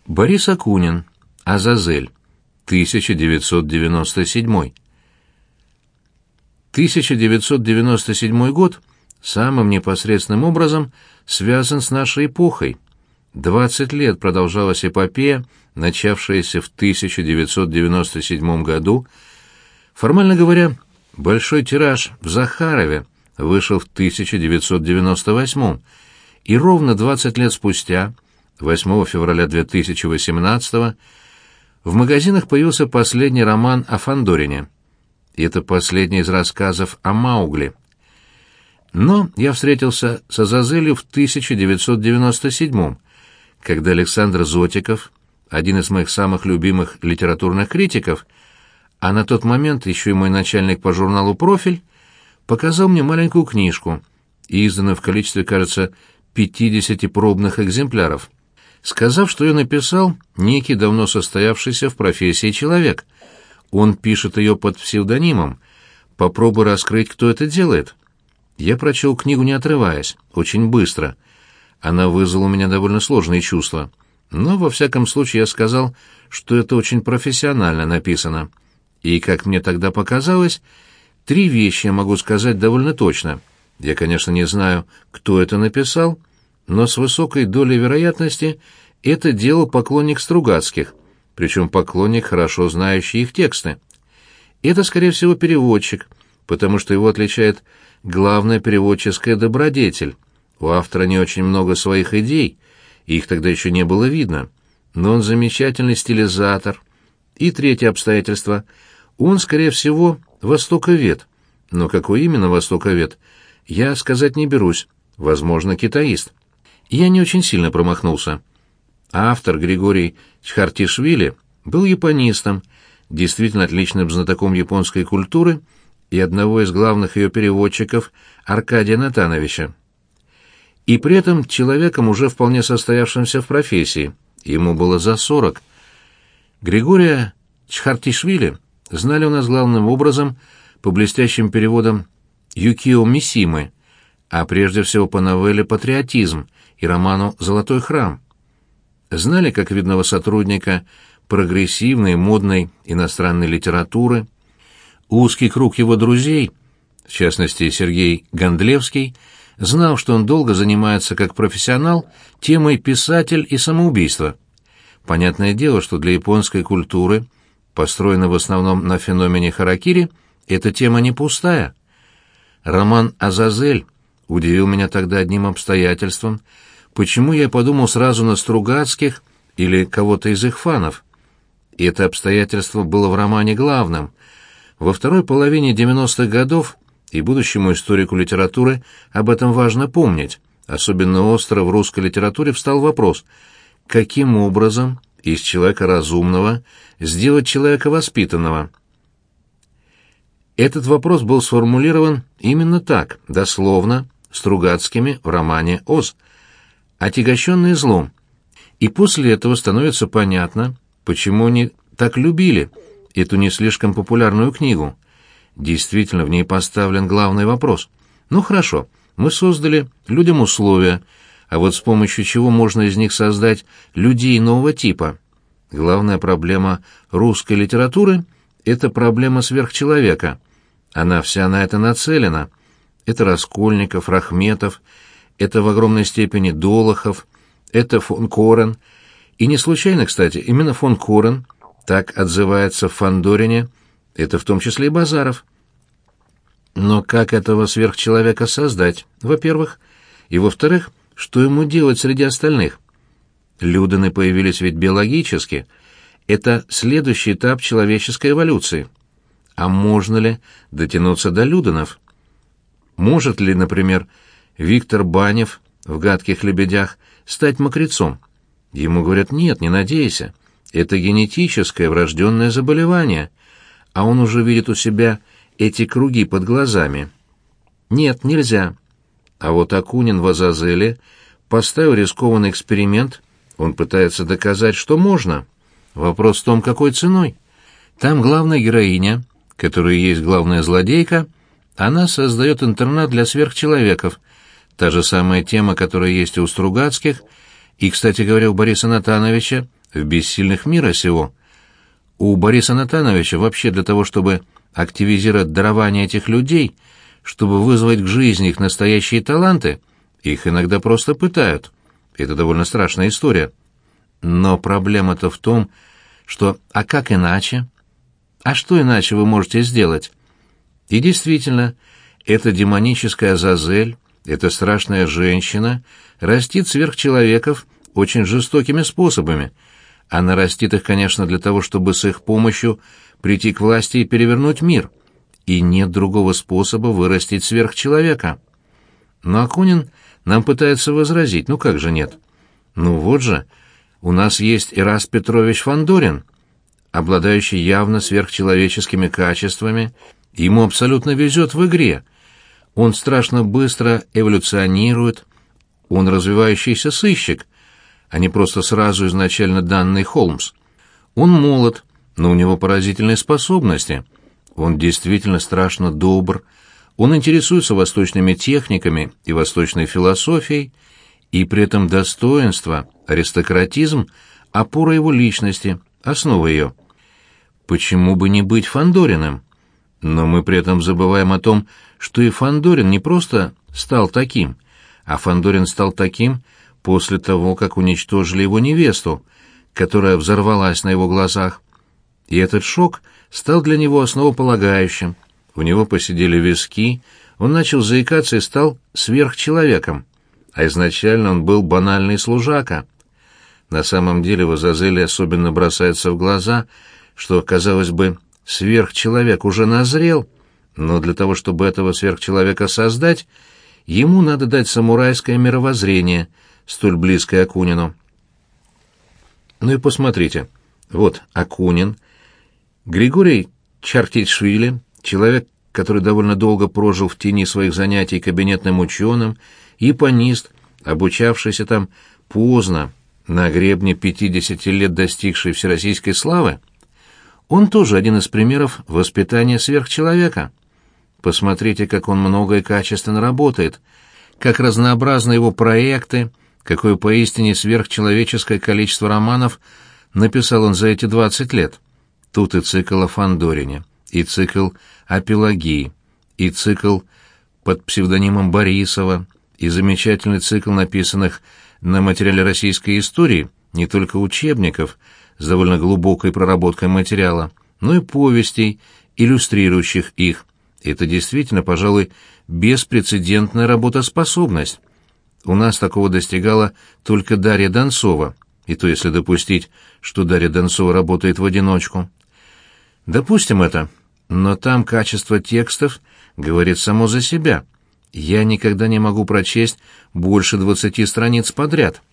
Борис Акунин. Азазель. 1997. 1997 год самым непосредственным образом связан с нашей эпохой. 20 лет продолжалась эпопея, начавшаяся в 1997 году. Формально говоря, большой тираж в Захарове вышел в 1998, и ровно 20 лет спустя, 8 февраля 2018, в магазинах появился последний роман о Фандорине. И это последний из рассказов о Маугли. Но я встретился с Азазелью в 1997, когда Александр Зотиков, один из моих самых любимых литературных критиков, а на тот момент еще и мой начальник по журналу «Профиль», показал мне маленькую книжку, изданную в количестве, кажется, 50 пробных экземпляров, сказав, что ее написал некий давно состоявшийся в профессии человек. Он пишет ее под псевдонимом. Попробуй раскрыть, кто это делает. Я прочел книгу, не отрываясь, очень быстро. Она вызвала у меня довольно сложные чувства. Но, во всяком случае, я сказал, что это очень профессионально написано. И, как мне тогда показалось, 3 вещи я могу сказать довольно точно. Я, конечно, не знаю, кто это написал, но с высокой долей вероятности это делал поклонник Стругацких, причем поклонник, хорошо знающий их тексты. Это, скорее всего, переводчик, потому что его отличает главная переводческая добродетель. У автора не очень много своих идей, их тогда еще не было видно, но он замечательный стилизатор. И третье обстоятельство — он, скорее всего, востоковед. Но какой именно востоковед, я сказать не берусь, возможно, китаист. Я не очень сильно промахнулся. Автор Григорий Чхартишвили был японистом, действительно отличным знатоком японской культуры и одного из главных ее переводчиков Аркадия Натановича. И при этом человеком, уже вполне состоявшимся в профессии. Ему было за 40. Григория Чхартишвили знали у нас главным образом по блестящим переводам Юкио Мисимы, а прежде всего по новелле «Патриотизм» и роману «Золотой храм». Знали как видного сотрудника прогрессивной, модной иностранной литературы. Узкий круг его друзей, в частности Сергей Гондлевский, знал, что он долго занимается как профессионал темой «писатель и самоубийство». Понятное дело, что для японской культуры, построенной в основном на феномене харакири, эта тема не пустая. Роман «Азазель» удивил меня тогда одним обстоятельством, почему я подумал сразу на Стругацких или кого-то из их фанов. И это обстоятельство было в романе главным. Во второй половине 90-х годов, и будущему историку литературы об этом важно помнить, особенно остро в русской литературе встал вопрос, каким образом из человека разумного сделать человека воспитанного. Этот вопрос был сформулирован именно так, дословно, Стругацкими в романе «Оз», отягощенный злом. И после этого становится понятно, почему они так любили эту не слишком популярную книгу. Действительно, в ней поставлен главный вопрос. Ну хорошо, мы создали людям условия, а вот с помощью чего можно из них создать людей нового типа? Главная проблема русской литературы — это проблема сверхчеловека. Она вся на это нацелена. Это Раскольников, Рахметов, это в огромной степени Долохов, это фон Корен. И не случайно, кстати, именно фон Корен так отзывается в Фандорине, это в том числе и Базаров. Но как этого сверхчеловека создать, во-первых, и во-вторых, что ему делать среди остальных? Люданы появились ведь биологически. Это следующий этап человеческой эволюции. А можно ли дотянуться до Люданов? Может ли, например, Виктор Банев в «Гадких лебедях» стать мокрецом? Ему говорят: нет, не надейся. Это генетическое врожденное заболевание. А он уже видит у себя эти круги под глазами. Нет, нельзя. А вот Акунин в «Азазеле» поставил рискованный эксперимент. Он пытается доказать, что можно. Вопрос в том, какой ценой. Там главная героиня, которая есть главная злодейка, она создает интернат для сверхчеловеков. Та же самая тема, которая есть и у Стругацких, и, кстати говоря, у Бориса Натановича, в бессильных мира сего. У Бориса Натановича вообще для того, чтобы активизировать дарование этих людей, чтобы вызвать к жизни их настоящие таланты, их иногда просто пытают. Это довольно страшная история. Но проблема-то в том, что «а как иначе? А что иначе вы можете сделать?» И действительно, эта демоническая Азазель, эта страшная женщина, растит сверхчеловеков очень жестокими способами. Она растит их, конечно, для того, чтобы с их помощью прийти к власти и перевернуть мир. И нет другого способа вырастить сверхчеловека. Но Акунин нам пытается возразить, ну как же нет? Ну вот же, у нас есть Ираст Петрович Фандорин, обладающий явно сверхчеловеческими качествами, ему абсолютно везет в игре. Он страшно быстро эволюционирует, он развивающийся сыщик, а не просто сразу изначально данный Холмс. Он молод, но у него поразительные способности. Он действительно страшно добр, он интересуется восточными техниками и восточной философией, и при этом достоинство, аристократизм — опора его личности, основа ее. Почему бы не быть Фандориным? Но мы при этом забываем о том, что и Фандорин не просто стал таким, а Фандорин стал таким после того, как уничтожили его невесту, которая взорвалась на его глазах. И этот шок стал для него основополагающим. У него посидели виски, он начал заикаться и стал сверхчеловеком. А изначально он был банальный служака. На самом деле в Азазеле особенно бросается в глаза, что, казалось бы, сверхчеловек уже назрел, но для того, чтобы этого сверхчеловека создать, ему надо дать самурайское мировоззрение, столь близкое Акунину. Ну и посмотрите, вот Акунин, Григорий Чартишвили, человек, который довольно долго прожил в тени своих занятий кабинетным ученым, японист, обучавшийся там поздно, на гребне 50 лет достигший всероссийской славы, он тоже один из примеров воспитания сверхчеловека. Посмотрите, как он много и качественно работает, как разнообразны его проекты, какое поистине сверхчеловеческое количество романов написал он за эти 20 лет. Тут и цикл о Фандорине, и цикл о Пелагии, и цикл под псевдонимом Борисова, и замечательный цикл написанных на материале российской истории не только учебников с довольно глубокой проработкой материала, но и повестей, иллюстрирующих их. Это действительно, пожалуй, беспрецедентная работоспособность. У нас такого достигала только Дарья Донцова, и то если допустить, что Дарья Донцова работает в одиночку. Допустим это, но там качество текстов говорит само за себя. Я никогда не могу прочесть больше 20 страниц подряд.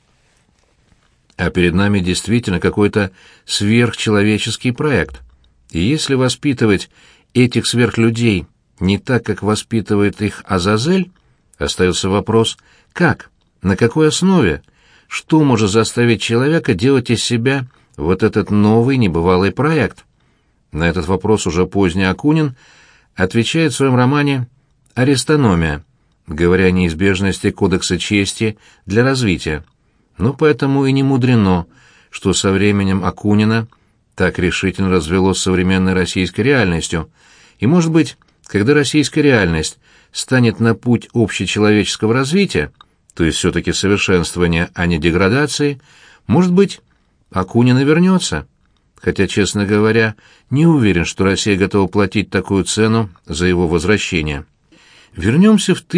А перед нами действительно какой-то сверхчеловеческий проект. И если воспитывать этих сверхлюдей не так, как воспитывает их Азазель, остается вопрос, как, на какой основе, что может заставить человека делать из себя вот этот новый небывалый проект. На этот вопрос уже поздний Акунин отвечает в своем романе «Аристономия», говоря о неизбежности кодекса чести для развития. Но поэтому и не мудрено, что со временем Акунина так решительно развелось с современной российской реальностью, и, может быть, когда российская реальность станет на путь общечеловеческого развития, то есть все-таки совершенствования, а не деградации, может быть, Акунин и вернется. Хотя, честно говоря, не уверен, что Россия готова платить такую цену за его возвращение. Вернемся в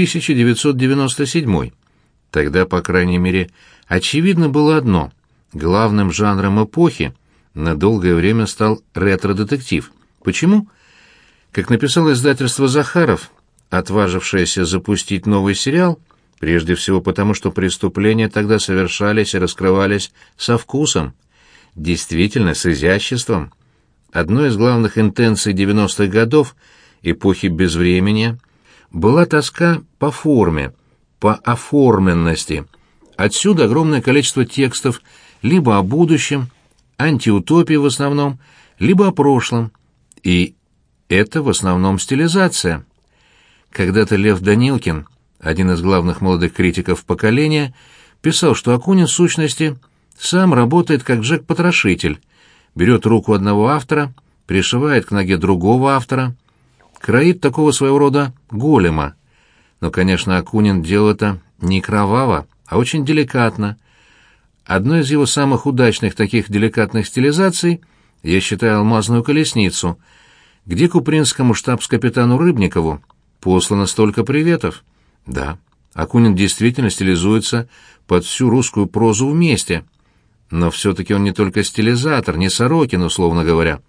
1997. Тогда, по крайней мере, очевидно было одно. Главным жанром эпохи на долгое время стал ретро-детектив. Почему? Как написало издательство «Захаров», отважившееся запустить новый сериал, прежде всего потому, что преступления тогда совершались и раскрывались со вкусом, действительно с изяществом. Одной из главных интенций 90-х годов, эпохи безвременья, была тоска по форме, по оформленности. Отсюда огромное количество текстов либо о будущем, антиутопии в основном, либо о прошлом. И это в основном стилизация. Когда-то Лев Данилкин, один из главных молодых критиков поколения, писал, что Акунин в сущности сам работает как Джек-потрошитель, берет руку одного автора, пришивает к ноге другого автора, кроит такого своего рода голема. Но, конечно, Акунин делал это не кроваво, а очень деликатно. Одной из его самых удачных таких деликатных стилизаций я считаю «Алмазную колесницу», где купринскому штабс-капитану Рыбникову послано столько приветов. Да, Акунин действительно стилизуется под всю русскую прозу вместе, но все-таки он не только стилизатор, не Сорокин, условно говоря.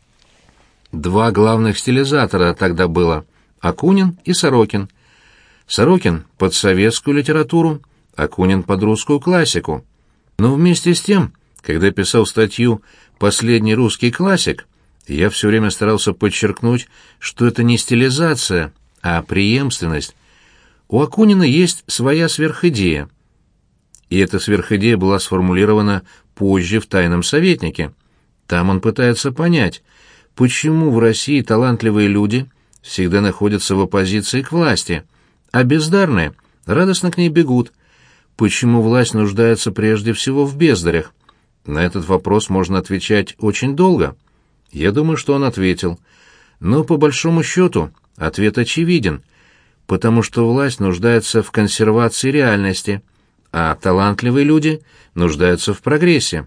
Два главных стилизатора тогда было — Акунин и Сорокин. Сорокин под советскую литературу, Акунин под русскую классику. Но вместе с тем, когда писал статью «Последний русский классик», я все время старался подчеркнуть, что это не стилизация, а преемственность. У Акунина есть своя сверхидея. И эта сверхидея была сформулирована позже в «Тайном советнике». Там он пытается понять, почему в России талантливые люди всегда находятся в оппозиции к власти, а бездарные радостно к ней бегут. Почему власть нуждается прежде всего в бездарях? На этот вопрос можно отвечать очень долго. Я думаю, что он ответил. Но по большому счету ответ очевиден, потому что власть нуждается в консервации реальности, а талантливые люди нуждаются в прогрессе.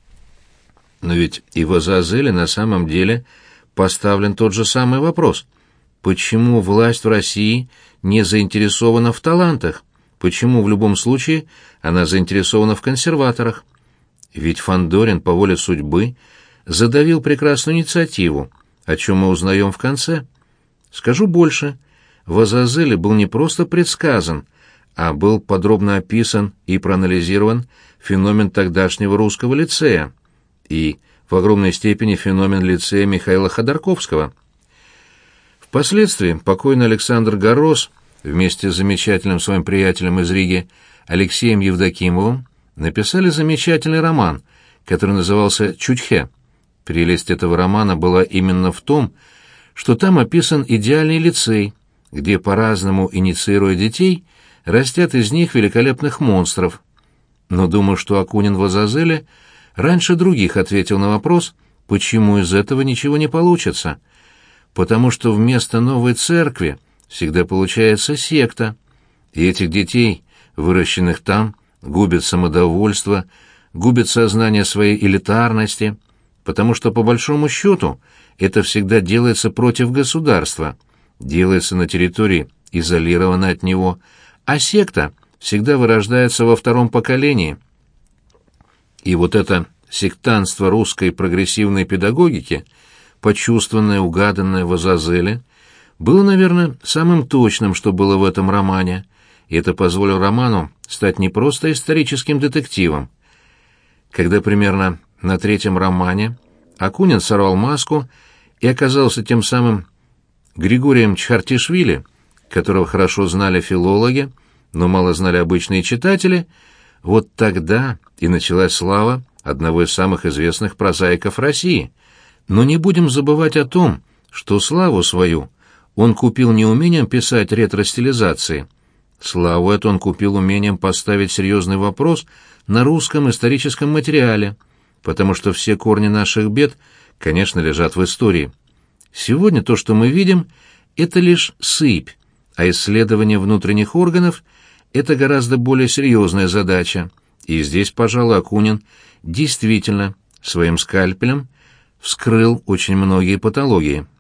Но ведь и в Азазеле на самом деле поставлен тот же самый вопрос. Почему власть в России не заинтересована в талантах? Почему в любом случае она заинтересована в консерваторах? Ведь Фандорин по воле судьбы задавил прекрасную инициативу, о чем мы узнаем в конце. Скажу больше, в Азазеле был не просто предсказан, а был подробно описан и проанализирован феномен тогдашнего русского лицея и, в огромной степени, феномен лицея Михаила Ходорковского. Впоследствии покойный Александр Горос вместе с замечательным своим приятелем из Риги Алексеем Евдокимовым написали замечательный роман, который назывался «Чучхе». Прелесть этого романа была именно в том, что там описан идеальный лицей, где, по-разному инициируя детей, растят из них великолепных монстров. Но думаю, что Акунин в Азазеле раньше других ответил на вопрос, почему из этого ничего не получится. Потому что вместо новой церкви всегда получается секта, и этих детей, выращенных там, губит самодовольство, губит сознание своей элитарности, потому что, по большому счету, это всегда делается против государства, делается на территории, изолированной от него, а секта всегда вырождается во втором поколении. И вот это сектантство русской прогрессивной педагогики, почувствованное, угаданное в Азазеле, было, наверное, самым точным, что было в этом романе, и это позволило роману стать не просто историческим детективом. Когда примерно на третьем романе Акунин сорвал маску и оказался тем самым Григорием Чхартишвили, которого хорошо знали филологи, но мало знали обычные читатели, вот тогда и началась слава одного из самых известных прозаиков России. Но не будем забывать о том, что славу свою он купил не умением писать ретро-стилизации. Славу эту он купил умением поставить серьезный вопрос на русском историческом материале, потому что все корни наших бед, конечно, лежат в истории. Сегодня то, что мы видим, это лишь сыпь, а исследование внутренних органов — это гораздо более серьезная задача, и здесь, пожалуй, Акунин действительно своим скальпелем вскрыл очень многие патологии.